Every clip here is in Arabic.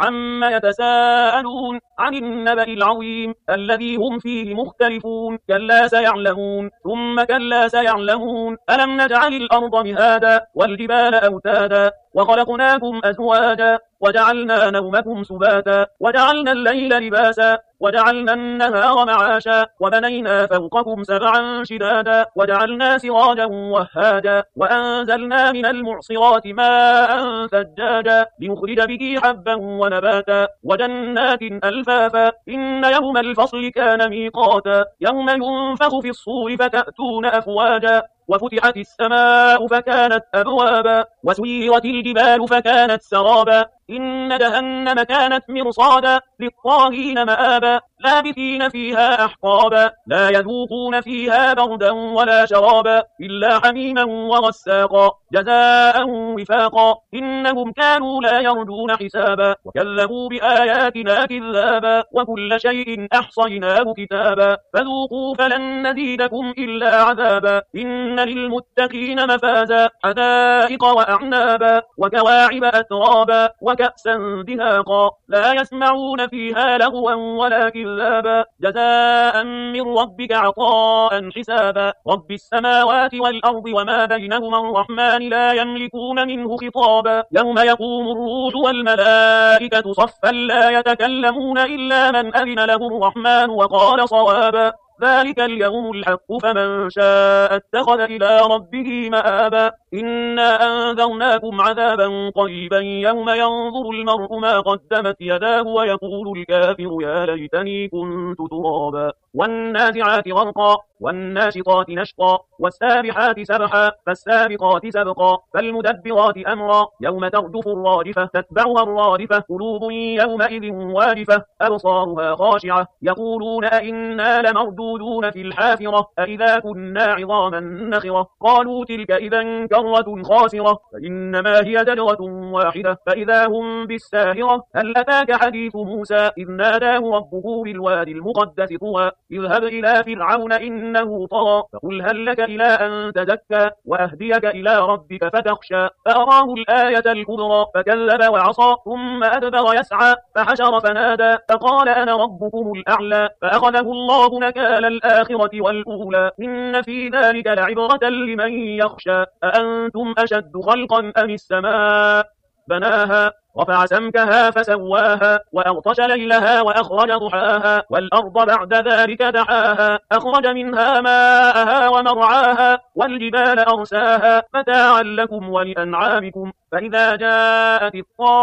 عما يتساءلون عن النبأ العظيم الذي هم فيه مختلفون كلا سيعلمون ثم كلا سيعلمون ألم نجعل الأرض مهادا والجبال أوتادا وخلقناكم أزواجا وجعلنا نومكم سباتا وجعلنا الليل لباسا وجعلنا النهار معاشا وبنينا فوقكم سبعا شدادا وجعلنا سراجا وهاجا وأنزلنا من المعصرات ماء ثجاجا لنخرج به حبا ونباتا وجنات ألفافا إن يوم الفصل كان ميقاتا يوم ينفخ في الصور فتأتون أفواجا وفتحت السماء فكانت أبوابا وسيرت الجبال فكانت سرابا إن جهنم كانت مرصادا للطاغين مآبا لابثين فيها أحقابا لا يذوقون فيها بردا ولا شرابا إلا حميما وغساقا جزاء وفاقا إنهم كانوا لا يرجون حسابا وكذبوا بآياتنا كذابا وكل شيء أحصيناه كتابا فذوقوا فلن نزيدكم إلا عذابا إن للمتقين مفازا حدائق وأعنابا وكواعب أترابا وكأسا دهاقا لا يسمعون فيها لغوا ولا كذابا جزاء من ربك عطاء حسابا رب السماوات والأرض وما بينهما الرحمن لا يملكون منه خطابا يوم يقوم الروح والملائكة صفا لا يتكلمون إلا من أذن له الرحمن وقال صوابا ذلك اليوم الحق فمن شاء اتخذ إلى ربه مآبا إنا أنذرناكم عذابا قريبا يوم ينظر المرء ما قدمت يداه ويقول الكافر يا ليتني كنت ترابا والنازعات غرقا والناشطات نشطا والسابحات سبحا فالسابقات سبقا فالمدبرات أمرا يوم ترجف الرادفة تتبعها الرادفة قلوب يومئذ واجفة أبصارها خاشعة يقولون أئنا لمردودون في الحافرة أئذا كنا عظاما نخرة قالوا تلك إذا كرة خاسرة فإنما هي زجرة واحدة فإذا هم بالساهرة هل أتاك حديث موسى إذ ناداه ربه بالوادي المقدس طوى اذهب إلى فرعون إنه طغى فقل هل لك إلى أن تزكى وأهديك إلى ربك فتخشى فأراه الآية الكبرى فكذب وعصى ثم أدبر يسعى فحشر فنادى فقال أنا ربكم الأعلى فأخذه الله نكال الآخرة والأولى إن في ذلك لعبرة لمن يخشى أأنتم أشد خلقا أم السماء بناها رفع سمكها فسواها وأغطش ليلها وأخرج ضحاها والأرض بعد ذلك دحاها أخرج منها ماءها ومرعاها والجبال أرساها متاعا لكم ولأنعامكم فإذا جاءت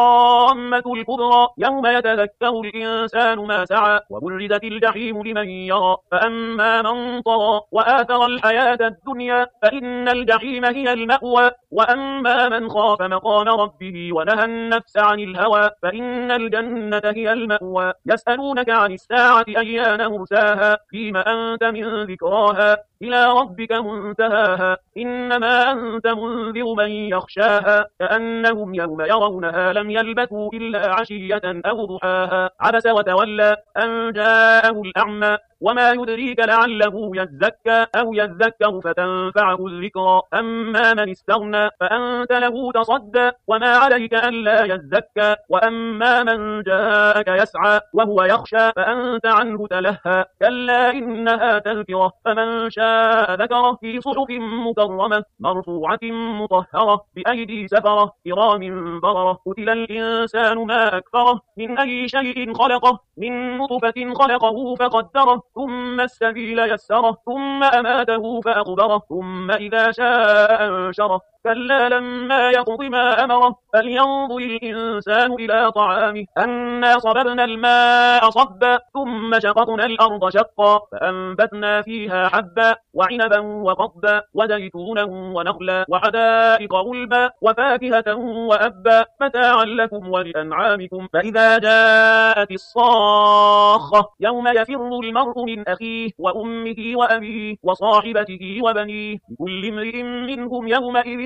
الطامة الكبرى يوم يتذكر الإنسان ما سعى وبرزت الجحيم لمن يرى فأما من طغى وآثر الحياة الدنيا فإن الجحيم هي المأوى وأما من خاف مقام ربه ونهى النفس عن الهوى فإن الجنة هي المأوى يسألونك عن الساعة أيان مرساها فيما أنت من ذكراها إلى ربك منتهاها إنما أنت منذر من يخشاها كأنهم يوم يرونها لم يلبثوا إلا عشية أو ضحاها عبس وتولى أن جاءه الأعمى وما يدريك لعله يزكى أو يذكر فتنفعه الذكرى أما من استغنى فأنت له تصدى وما عليك ألا يزكى وأما من جاءك يسعى وهو يخشى فأنت عنه تلهى كلا إنها تذكرة فمن شاء ذكره في صحف مكرمة مرفوعة مطهرة بأيدي سفرة كرام بررة قتل الإنسان ما أكفره من أي شيء خلقه من نطفة خلقه فقدره ثم السبيل يسره ثم أماته فأقبره ثم إذا شاء أنشره كلا لما يقض ما أمره فلينظر الإنسان إلى طعامه أنا صببنا الماء صبا ثم شققنا الأرض شقا فأنبتنا فيها حبا وعنبا وقضبا وزيتونا ونخلا وحدائق غلبا وفاكهة وأبا متاعا لكم ولأنعامكم فإذا جاءت الصاخة يوم يفر المرء من أخيه وأمه وأبيه وصاحبته وبنيه لكل امرئ منهم يومئذ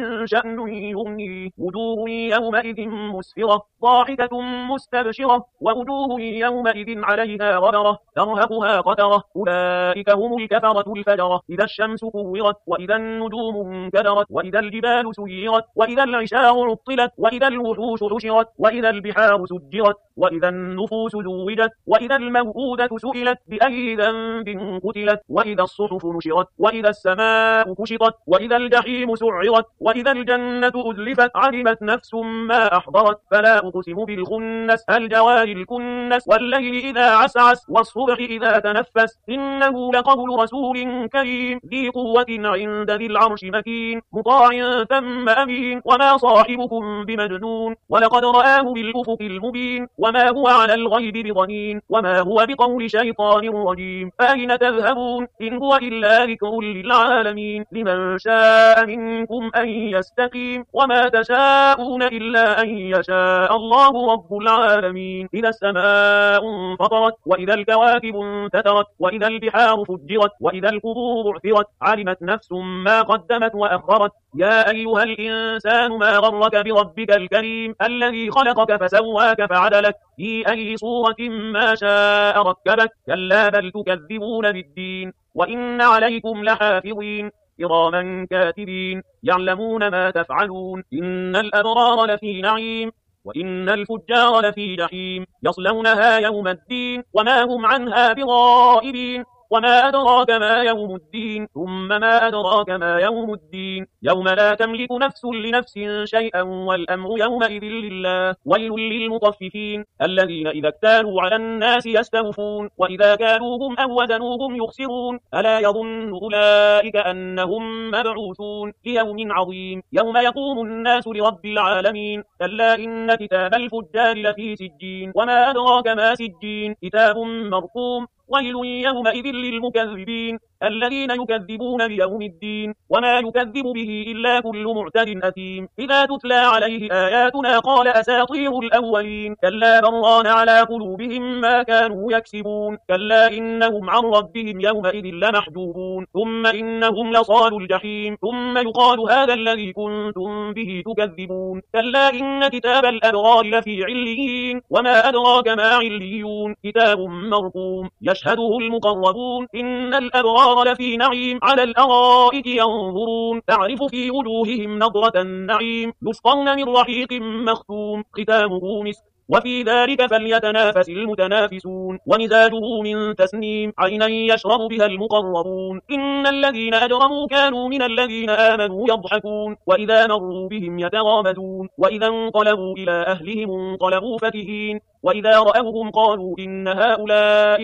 شأن يغنيه. وجوه يومئذ مسفرة ضاحكة مستبشرة ووجوه يومئذ عليها غبرة ترهقها قترة أولئك هم الكفرة الفجرة. إذا الشمس كورت وإذا النجوم انكدرت وإذا الجبال سيرت وإذا العشار عطلت وإذا الوحوش حشرت وإذا البحار سجرت وإذا النفوس زوجت وإذا الموءودة سئلت بأي ذنب قتلت وإذا الصحف نشرت وإذا السماء كشطت وإذا الجحيم سعرت وإذا الجنة أزلفت علمت نفس ما أحضرت فلا أقسم بالخنس الجوار الكنس والليل إذا عسعس والصبح إذا تنفس إنه لقول رسول كريم ذي قوة عند ذي العرش مكين مطاع ثم أمين وما صاحبكم بمجنون ولقد رآه بالأفق المبين وما هو على الغيب بضنين وما هو بقول شيطان رجيم أين تذهبون إن هو إلا ذكر للعالمين لمن شاء منكم أن يستقيم وما تشاءون إلا أن يشاء الله رب العالمين. إذا السماء انفطرت وإذا الكواكب انتثرت وإذا البحار فجرت وإذا القبور بعثرت علمت نفس ما قدمت وأخرت يا أيها الإنسان ما غرك بربك الكريم الذي خلقك فسواك فعدلك في أي صورة ما شاء ركبك كلا بل تكذبون بالدين وإن عليكم لحافظين كراما كاتبين يعلمون ما تفعلون إن الأبرار لفي نعيم وإن الفجار لفي جحيم يصلونها يوم الدين وما هم عنها بغائبين وما أدراك ما يوم الدين ثم ما أدراك ما يوم الدين يوم لا تملك نفس لنفس شيئا والأمر يومئذ لله. ويل للمطففين الذين إذا اكتالوا على الناس يستوفون وإذا كالوهم أو وزنوهم يخسرون ألا يظن أولئك أنهم مبعوثون ليوم عظيم يوم يقوم الناس لرب العالمين كلا إن كتاب الفجار لفي سجين وما أدراك ما سجين كتاب مرقوم ويل يومئذ للمكذبين الذين يكذبون بيوم الدين وما يكذب به إلا كل معتد أثيم إذا تتلى عليه آياتنا قال أساطير الأولين كلا بران على قلوبهم ما كانوا يكسبون كلا إنهم عن ربهم يومئذ لمحجوبون ثم إنهم لصال الجحيم ثم يقال هذا الذي كنتم به تكذبون كلا إن كتاب الأبرار لفي عليين وما أدراك ما عليون كتاب مرقوم يشهده المقربون إن الأبرار لفي نعيم على الأرائك ينظرون تعرف في وجوههم نظرة النعيم يسقون من رحيق مختوم ختامه مسك وفي ذلك فليتنافس المتنافسون ومزاجه من تسنيم عينا يشرب بها المقربون إن الذين أجرموا كانوا من الذين آمنوا يضحكون وإذا مروا بهم يتغامزون وإذا انقلبوا إلى أهلهم انقلبوا فكهين وإذا رأوهم قالوا إن هؤلاء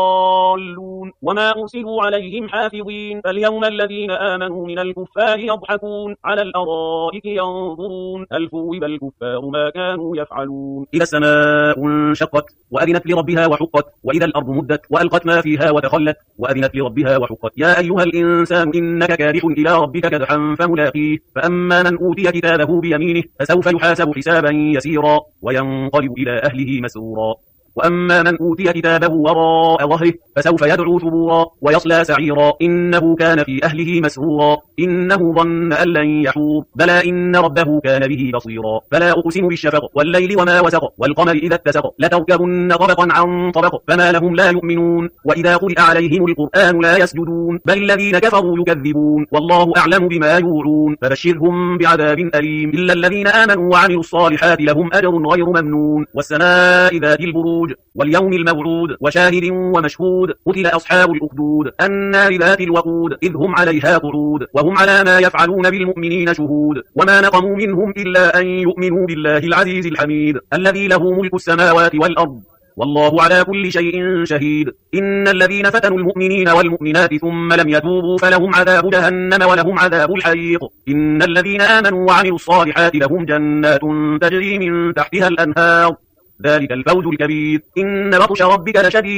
لضالون وما أرسلوا عليهم حافظين فاليوم الذين آمنوا من الكفار يضحكون على الأرائك ينظرون هل ثوب الكفار ما كانوا يفعلون. إذا السماء انشقت وأذنت لربها وحقت وإذا الأرض مدت وألقت ما فيها وتخلت وأذنت لربها وحقت يا أيها الإنسان إنك كادح إلى ربك كدحا فملاقيه فأما من أوتي كتابه بيمينه فسوف يحاسب حسابا يسيرا وينقلب إلى أهله مسرورا وأما من أوتي كتابه وراء ظهره فسوف يدعو ثبورا ويصلى سعيرا إنه كان في أهله مسرورا إنه ظن أن لن يحور بلى إن ربه كان به بصيرا فلا أقسم بالشفق والليل وما وسق والقمر إذا اتسق لتركبن طبقا عن طبق فما لهم لا يؤمنون وإذا قرئ عليهم القرآن لا يسجدون بل الذين كفروا يكذبون والله أعلم بما يوعون فبشرهم بعذاب أليم إلا الذين آمنوا وعملوا الصالحات لهم أجر غير ممنون والسماء ذات البروج واليوم الموعود وشاهد ومشهود قتل أصحاب الأخدود النار ذات الوقود إذ هم عليها قعود وهم على ما يفعلون بالمؤمنين شهود وما نقموا منهم إلا أن يؤمنوا بالله العزيز الحميد الذي له ملك السماوات والأرض والله على كل شيء شهيد إن الذين فتنوا المؤمنين والمؤمنات ثم لم يتوبوا فلهم عذاب جهنم ولهم عذاب الحريق إن الذين آمنوا وعملوا الصالحات لهم جنات تجري من تحتها الأنهار ذلك الفوز الكبير إن بطش ربك لشديد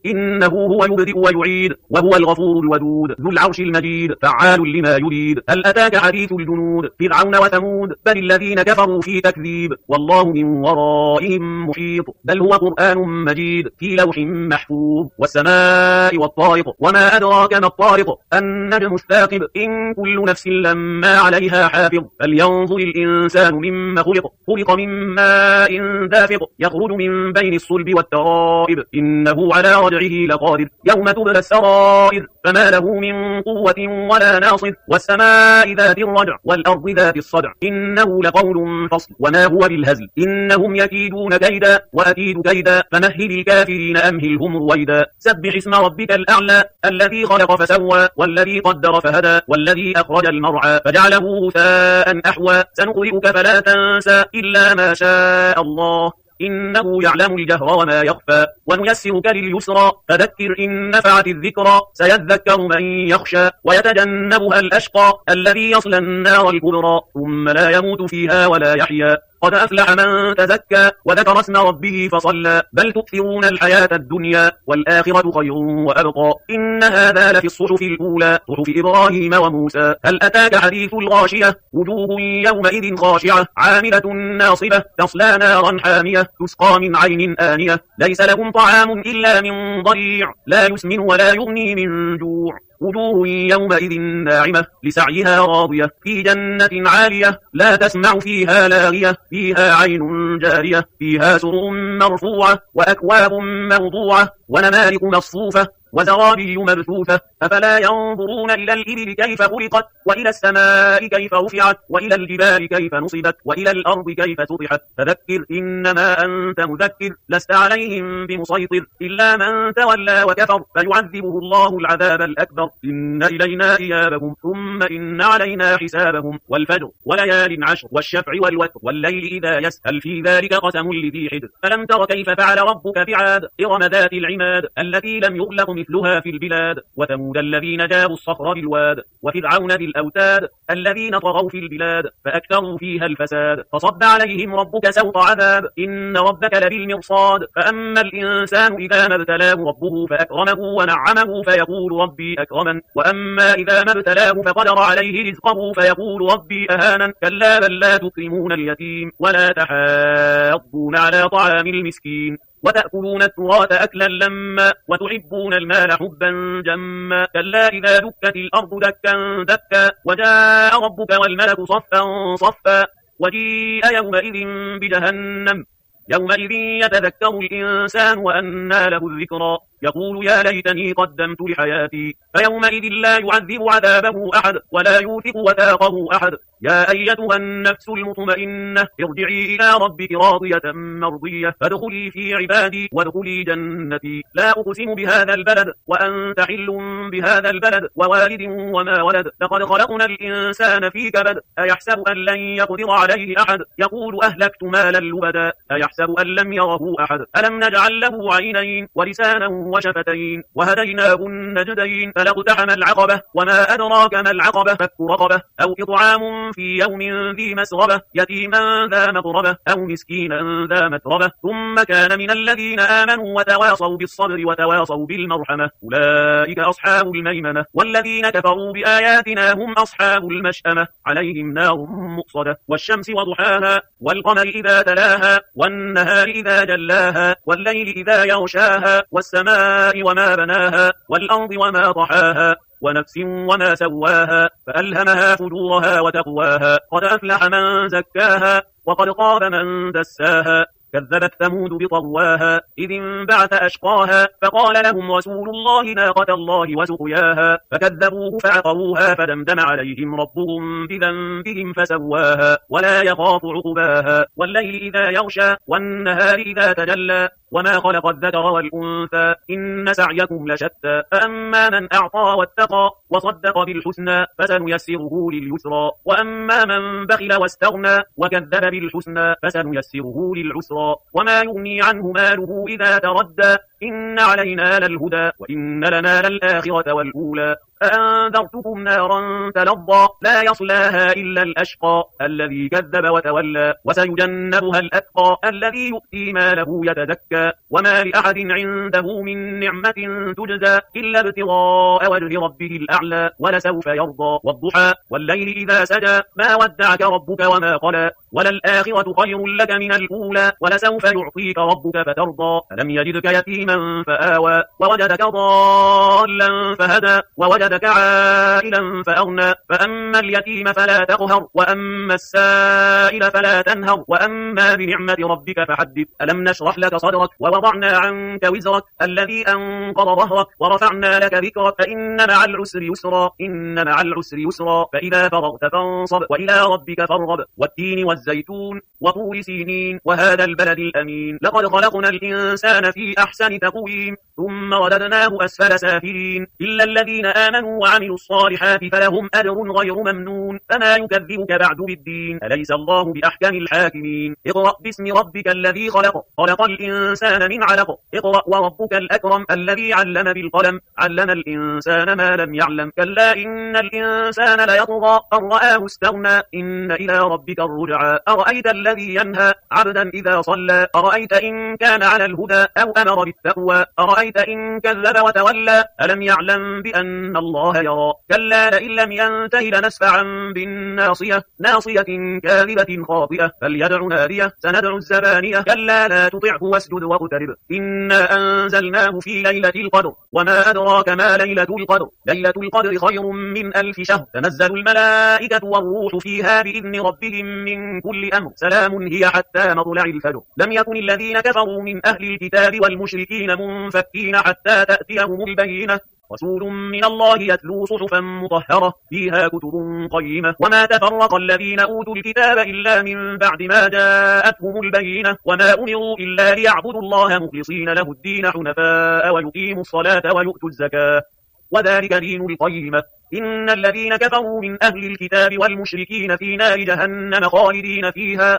إنه هو يبدئ ويعيد وهو الغفور الودود ذو العرش المجيد فعال لما يريد. هل أتاك حديث الجنود فرعون وثمود بل الذين كفروا في تكذيب والله من ورائهم محيط بل هو قرآن مجيد في لوح محفوظ. والسماء والطارق وما أدراك ما الطارق النجم الثاقب إن كل نفس لما عليها حافظ. فلينظر الإنسان مما خلق خلق من ماء دافق يخرج من بين الصلب والترائب إنه على رجعه لقادر يوم تبلى السرائر فما له من قوة ولا ناصر. والسماء ذات الرجع والأرض ذات الصدع إنه لقول فصل وما هو بالهزل إنهم يكيدون كيدا وأكيد كيدا فمهل الكافرين أمهلهم رويدا. سبح اسم ربك الأعلى الذي خلق فسوى والذي قدر فهدى والذي أخرج المرعى فجعله غثاء أحوى سنقرئك فلا تنسى إلا ما شاء الله إنه يعلم الجهر وما يخفى ونيسرك لليسرى فذكر إن نفعت الذكرى سيذكر من يخشى ويتجنبها الأشقى الذي يصلى النار الكبرى ثم لا يموت فيها ولا يحيا. قد أفلح من تزكى وذكر اسم ربه فصلى بل تؤثرون الحياة الدنيا والآخرة خير وأبقى إن هذا لفي الصحف الأولى صحف إبراهيم وموسى. هل أتاك حديث الغاشية وجوه يومئذ خاشعة عاملة ناصبة تصلى نارا حامية تسقى من عين آنية ليس لهم طعام إلا من ضريع لا يسمن ولا يغني من جوع. وجوه يومئذ ناعمة لسعيها راضية في جنة عالية لا تسمع فيها لاغية فيها عين جارية فيها سرر مرفوعة وأكواب موضوعة ونمارق مصفوفة وزرابي مبثوثة. أفلا ينظرون إلى الإبل كيف خلقت وإلى السماء كيف رفعت وإلى الجبال كيف نصبت وإلى الأرض كيف سطحت. فذكر إنما أنت مذكر لست عليهم بمسيطر إلا من تولى وكفر فيعذبه الله العذاب الأكبر. إن إلينا إيابهم ثم إن علينا حسابهم. والفجر وليال عشر والشفع والوتر والليل إذا يسهل في ذلك قسم لذي حجر. فلم تر كيف فعل ربك بعاد إرم ذات العماد التي لم يخلق مثلها في البلاد. وثمود الذين جابوا الصخر بالواد وفرعون ذي الأوتاد الذين طغوا في البلاد فأكثروا فيها الفساد. فصب عليهم ربك سوط عذاب إن ربك لبالمرصاد. فأما الإنسان إذا ما ابتلاه ربه فأكرمه ونعمه فيقول ربي أكرمن وأما إذا ما ابتلاه فقدر عليه رزقه فيقول ربي أهانن. كلا بل لا تكرمون اليتيم ولا تحاضون على طعام المسكين وتأكلون التراث أكلا لما وتحبون المال حبا جما. كلا إذا دكت الأرض دكا دكا وجاء ربك والملك صفا صفا وجيء يومئذ بجهنم يومئذ يتذكر الإنسان وأنى له الذكرى يقول يا ليتني قدمت لحياتي. فيومئذ لا يعذب عذابه أحد ولا يوثق وثاقه أحد. يا أيتها النفس المطمئنة ارجعي إلى ربك راضية مرضية فادخلي في عبادي وادخلي جنتي. لا أقسم بهذا البلد وأنت حل بهذا البلد ووالد وما ولد لقد خلقنا الإنسان في كبد. أيحسب أن لن يقدر عليه أحد يقول أهلكت مالا لبدا أيحسب أن لم يره أحد. ألم نجعل له عينين ولسانا وشفتين وهديناه النجدين. فلاقتحم العقبة وما أدراك ما العقبة فك رقبة أو إطعام في يوم ذي مسغبة يتيما ذا مقربة أو مسكينا ذا متربة ثم كان من الذين آمنوا وتواصوا بالصبر وتواصوا بالمرحمة أولئك أصحاب الميمنة. والذين كفروا بآياتنا هم أصحاب المشأمة عليهم نار مؤصدة. والشمس وضحاها والقمر إذا تلاها والنهار إذا جلاها والليل إذا يغشاها والسماء وما بناها والأرض وما طحاها ونفس وما سواها فألهمها فجورها وتقواها. قد أفلح من زكاها وقد خاب من دساها. كذبت ثمود بطغواها إذ انبعث أشقاها فقال لهم رسول الله ناقة الله وسقياها فكذبوه فعقروها فدمدم عليهم ربهم بذنبهم فسواها ولا يخاف عقباها. والليل إذا يغشى والنهار إذا تجلى وما خلق الذكر والأنثى إن سعيكم لشتى. فأما من أعطى واتقى وصدق بالحسنى فسنيسره لليسرى وأما من بخل واستغنى وكذب بالحسنى فسنيسره للعسرى. وما يغني عنه ماله إذا تردى إن علينا للهدى وإن لنا للآخرة والأولى فأنذرتكم نارا تلظى لا يصلاها إلا الأشقى الذي كذب وتولى وسيجنبها الأتقى الذي يؤتي ماله يتزكى وما لأحد عنده من نعمة تجزى إلا ابتغاء وجه ربه الأعلى ولسوف يرضى والضحى والليل إذا سجى ما ودعك ربك وما قلى وللآخرة خير لك من الأولى ولسوف يعطيك ربك فترضى ألم يجدك يتيما فآوى ووجدك ضالا فهدى ووجدك عائلا فأغنى فأما اليتيم فلا تقهر وأما السائل فلا تنهر وأما بنعمة ربك فحدث ألم نشرح لك صدرك ووضعنا عنك وزرك الذي أنقض ظهرك ورفعنا لك ذكرك فإن مع العسر يسرا إن مع العسر يسرا فإذا فرغت فانصب وإلى ربك فارغب والتين والزيتون وطور سينين وهذا البلد الأمين لقد خلقنا الإنسان في أحسن تقويم ثم رددناه أسفل سافلين إلا الذين آمنوا وعملوا الصالحات فلهم أجر غير ممنون فما يكذبك بعد بالدين أليس الله بأحكم الحاكمين اقرأ باسم ربك الذي خلق الإنسان من علق اقرأ وربك الأكرم الذي علم بالقلم علم الإنسان ما لم يعلم كلا إن الإنسان ليطغى أن رآه استغنى إن إلى ربك الرجعى أرأيت الذي ينهى عبدا إذا صلى أرأيت إن كان على الهدى أو أمر بالتقوى أرأيت إن كذب وتولى ألم يعلم بأن الله يرى كلا لئن لم ينته لنسفعا بالناصية ناصية كاذبة خاطئة فليدع نادية سندع الزبانية كلا لا تطعه واسجد واقترب إنا أنزلناه في ليلة القدر وما أدراك ما ليلة القدر ليلة القدر خير من 1000 شهر تنزل الملائكة والروح فيها بإذن ربهم من كل أمر سلام هي حتى مطلع الفجر لم يكن الذين كفروا من أهل الكتاب والمشركين منفكين حتى تأتيهم البينة رسول من الله يتلو صحفا مطهرة فيها كتب قيمة وما تفرق الذين أوتوا الكتاب إلا من بعد ما جاءتهم البينة وما أمروا إلا ليعبدوا الله مخلصين له الدين حنفاء ويقيموا الصلاة ويؤتوا الزكاة وذلك دين القيمة إن الذين كفروا من أهل الكتاب والمشركين في نار جهنم خالدين فيها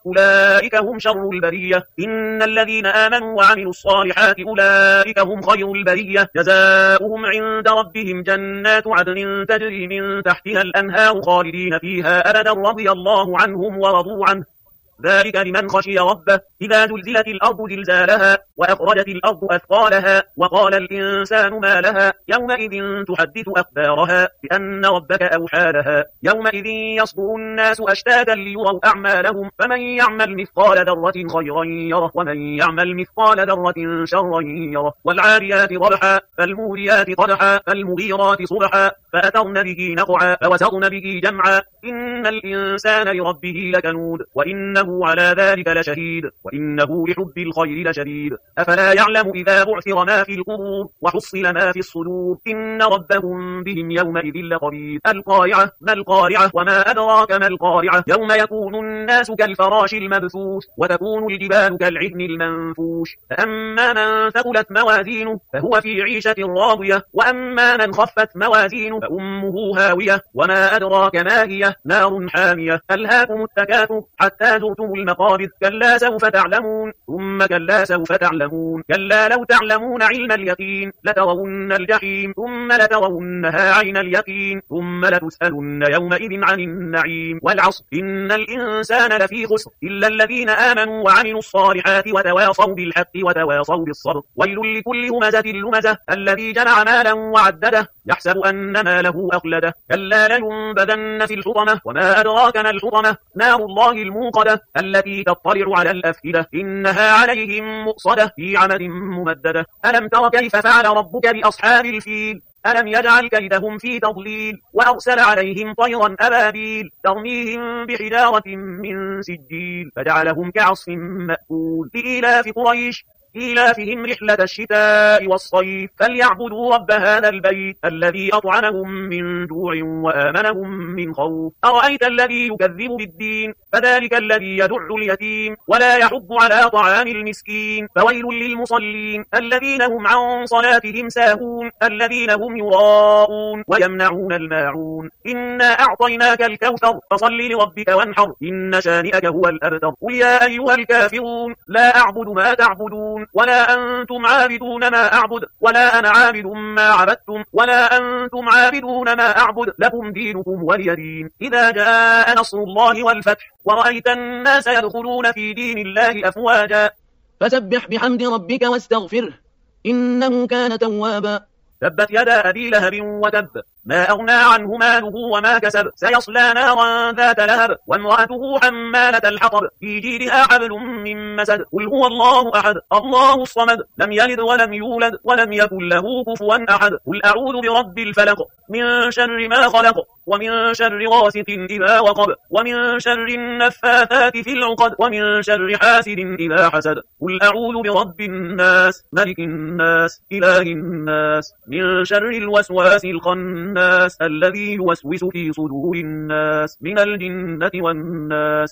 أولئك هم شر البرية إن الذين آمنوا وعملوا الصالحات أولئك هم خير البرية جزاؤهم عند ربهم جنات عدن تجري من تحتها الأنهار خالدين فيها أبدا رضي الله عنهم ورضوا عنه ذلك لمن خشي ربه إذا زلزلت الأرض زلزالها وأخرجت الأرض أثقالها وقال الإنسان ما لها يومئذ تحدث أخبارها بأن ربك أوحى لها يومئذ يصدر الناس أشتاتا ليروا أعمالهم فمن يعمل مثقال ذرة خيرا يره ومن يعمل مثقال ذرة شرا يره والعاريات ضبحا فالموريات قدحا فالمغيرات صبحا فأثرن به نقعا فوسطن به جمعا إن الإنسان لربه لكنود وإنه على ذلك لشهيد وإنه لحب الخير لشديد أفلا يعلم إذا بعثر ما في القبور وحصل ما في الصدور إن ربهم بهم يومئذ لخبير القارعة ما القارعة وما أدراك ما القارعة يوم يكون الناس كالفراش المبثوث وتكون الجبال كالعهن المنفوش فأما من ثقلت موازينه فهو في عيشة راضية وأما من خفت موازينه فأمه هاوية وما أدراك ما هي نار حامية ألهاكم التكاثر حتى زرتم المقابر كلا سوف تعلمون ثم كلا سوف تعلمون كلا لو تعلمون علم اليقين لترون الجحيم ثم لترونها عين اليقين ثم لتسألن يومئذ عن النعيم والعصر إن الإنسان لفي خسر إلا الذين آمنوا وعملوا الصالحات وتواصوا بالحق وتواصوا بالصبر ويل لكل همزة لمزة الذي جمع مالا وعدده يحسب أن ماله أخلده كلا لينبذن في الحطمة وما أدراك ما الحطمة نار الله الموقدة التي تطلع على الأفئدة إنها عليهم مؤصدة في عمد ممددة ألم تر كيف فعل ربك بأصحاب الفيل ألم يجعل كيدهم في تضليل وأرسل عليهم طيرا أبابيل ترميهم بحجارة من سجيل فجعلهم كعصف مأكول لإيلاف قريش إيلافهم رحلة الشتاء والصيف فليعبدوا رب هذا البيت الذي أطعمهم من جوع وآمنهم من خوف أرأيت الذي يكذب بالدين فذلك الذي يدع اليتيم ولا يحض على طعام المسكين فويل للمصلين الذين هم عن صلاتهم ساهون الذين هم يراءون ويمنعون الماعون إنا أعطيناك الكوثر فصل لربك وانحر إن شانئك هو الأبتر قل يا أيها الكافرون لا أعبد ما تعبدون ولا أنتم عابدون ما أعبد ولا أنا عابد ما عبدتم ولا أنتم عابدون ما أعبد لكم دينكم ولي دين. إذا جاء نصر الله والفتح ورأيت الناس يدخلون في دين الله أفواجا فسبح بحمد ربك واستغفره إنه كان توابا. تبت يدا أبي لهب وتب ما أغنى عنه ماله وما كسب سيصلى نارا ذات لهب وامرأته حمالة الحطب في جيدها حبل من مسد. قل هو الله أحد الله الصمد لم يلد ولم يولد ولم يكن له كفوا أحد. قل أعوذ برب الفلق من شر ما خلق ومن شر غاسق إذا وقب ومن شر النفاثات في العقد ومن شر حاسد إذا حسد. قل أعوذ برب الناس ملك الناس إله الناس من شر الوسواس الخناس الذي يوسوس في صدور الناس من الجنة والناس.